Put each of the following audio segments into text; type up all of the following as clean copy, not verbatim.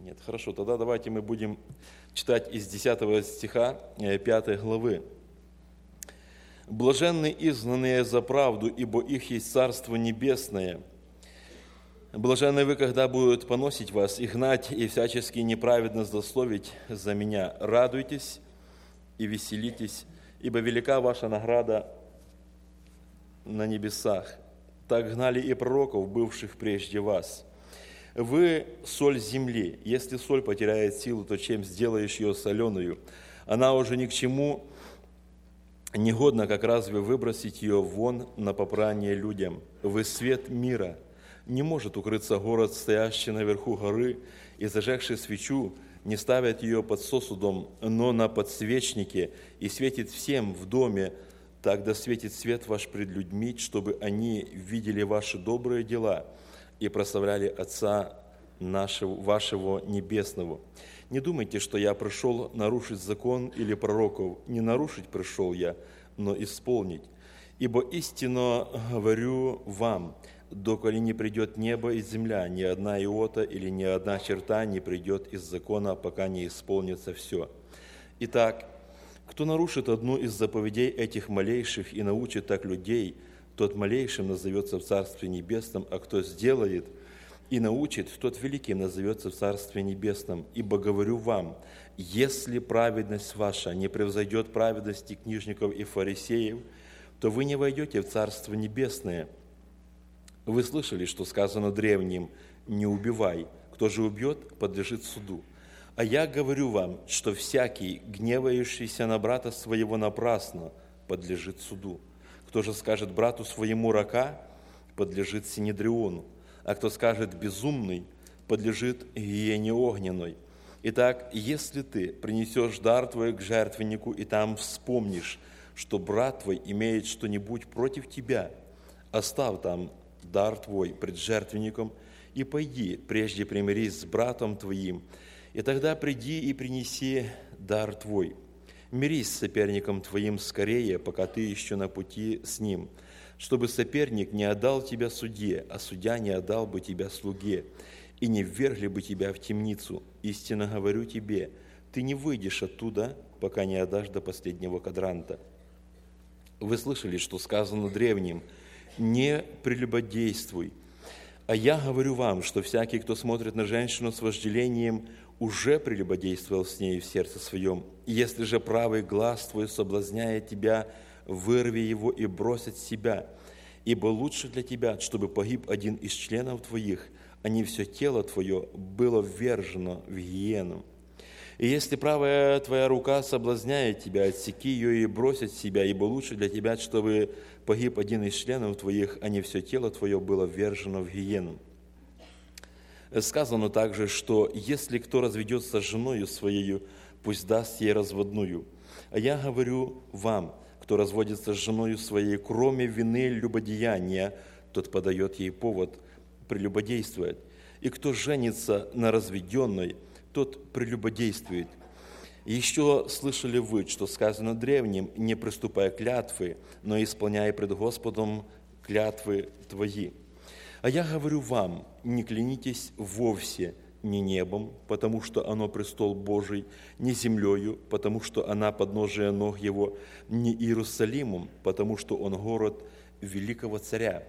Нет, хорошо, тогда давайте мы будем читать из 10 стиха 5 главы. «Блаженны изгнанные за правду, ибо их есть Царство Небесное. Блаженны вы, когда будут поносить вас, и гнать, и всячески неправедно злословить за меня. Радуйтесь и веселитесь, ибо велика ваша награда на небесах. Так гнали и пророков, бывших прежде вас. Вы соль земли. Если соль потеряет силу, то чем сделаешь ее соленую? Она уже ни к чему негодна, как разве выбросить ее вон на попрание людям? Вы свет мира. Не может укрыться город, стоящий наверху горы, и зажегший свечу, не ставят ее под сосудом, но на подсвечнике, и светит всем в доме. Тогда светит свет ваш пред людьми, чтобы они видели ваши добрые дела и прославляли Отца вашего Небесного. Не думайте, что я пришел нарушить закон или пророков. Не нарушить пришел я, но исполнить. Ибо истинно говорю вам, доколе не придет небо и земля, ни одна иота или ни одна черта не придет из закона, пока не исполнится все. Итак, кто нарушит одну из заповедей этих малейших и научит так людей, тот малейшим назовется в Царстве Небесном, а кто сделает и научит, тот великим назовется в Царстве Небесном. Ибо говорю вам, если праведность ваша не превзойдет праведности книжников и фарисеев, то вы не войдете в Царство Небесное. Вы слышали, что сказано древним: «Не убивай, кто же убьет, подлежит суду». А я говорю вам, что всякий, гневающийся на брата своего напрасно, подлежит суду. Кто же скажет брату своему рака, подлежит синедриону, а кто скажет безумный, подлежит гиене огненной. Итак, если ты принесешь дар твой к жертвеннику и там вспомнишь, что брат твой имеет что-нибудь против тебя, оставь там дар твой пред жертвенником и пойди, прежде примирись с братом твоим, и тогда приди и принеси дар твой. Мирись с соперником твоим скорее, пока ты еще на пути с ним, чтобы соперник не отдал тебя судье, а судья не отдал бы тебя слуге, и не ввергли бы тебя в темницу. Истинно говорю тебе, ты не выйдешь оттуда, пока не отдашь до последнего квадранта. Вы слышали, что сказано древним: «Не прелюбодействуй». А я говорю вам, что всякий, кто смотрит на женщину с вожделением, уже прелюбодействовал с ней в сердце своем. Если же правый глаз твой соблазняет тебя, вырви его и брось от себя. Ибо лучше для тебя, чтобы погиб один из членов твоих, а не все тело твое было ввержено в гиену. И если правая твоя рука соблазняет тебя, отсеки ее и брось от себя, ибо лучше для тебя, чтобы погиб один из членов твоих, а не все тело твое было ввержено в гиену. Сказано также, что если кто разведется с женою своею, пусть даст ей разводную. А я говорю вам, кто разводится с женою своей, кроме вины любодеяния, тот подает ей повод прелюбодействовать. И кто женится на разведенной, тот прелюбодействует. Еще слышали вы, что сказано древним: не приступай клятвы, но исполняй пред Господом клятвы твои. А я говорю вам, не клянитесь вовсе ни небом, потому что оно престол Божий, ни землею, потому что она подножие ног его, ни Иерусалимом, потому что он город великого царя.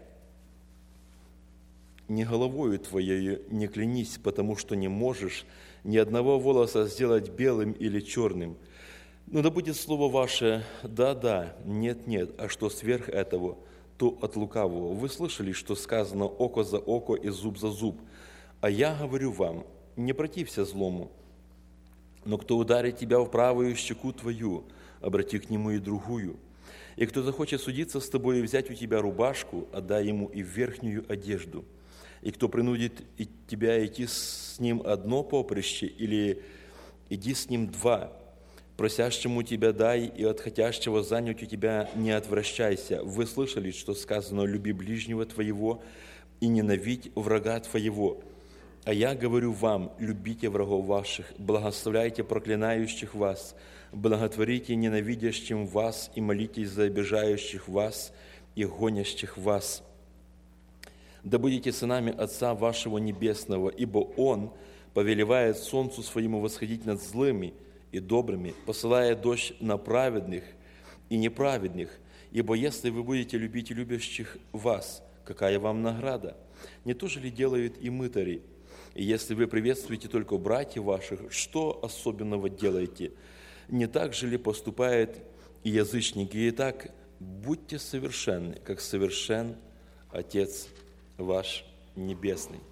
Ни головою твоею не клянись, потому что не можешь ни одного волоса сделать белым или черным. Но да будет слово ваше «да-да», «нет-нет», а что сверх этого, то от лукавого. Вы слышали, что сказано «око за око и зуб за зуб». А я говорю вам, не протився злому, но кто ударит тебя в правую щеку твою, обрати к нему и другую. И кто захочет судиться с тобой и взять у тебя рубашку, отдай ему и верхнюю одежду. И кто принудит тебя идти с ним одно поприще, или иди с ним два, просящему тебя дай, и от хотящего занять у тебя не отвращайся. Вы слышали, что сказано «люби ближнего твоего и ненавидь врага твоего». А я говорю вам, любите врагов ваших, благословляйте проклинающих вас, благотворите ненавидящим вас и молитесь за обижающих вас и гонящих вас. Да будете сынами Отца вашего Небесного, ибо Он повелевает солнцу своему восходить над злыми и добрыми, посылая дождь на праведных и неправедных. Ибо если вы будете любить любящих вас, какая вам награда? Не то же ли делают и мытари? И если вы приветствуете только братьев ваших, что особенного делаете? Не так же ли поступают и язычники? Итак, будьте совершенны, как совершен Отец ваш Небесный.